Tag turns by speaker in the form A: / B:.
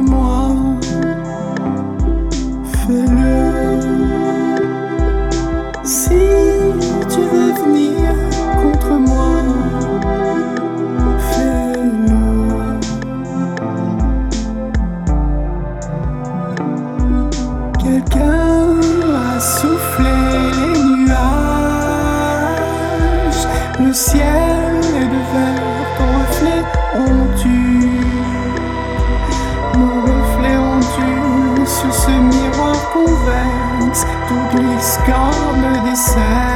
A: moi. Fais-le. Si tu veux venir contre moi, fais-le. Quelqu'un a soufflé les nuages. Le ciel est de verre, ton reflet ondule. Mon reflet ondule sur ce miroir convexe. Tout glisse comme des cerfs.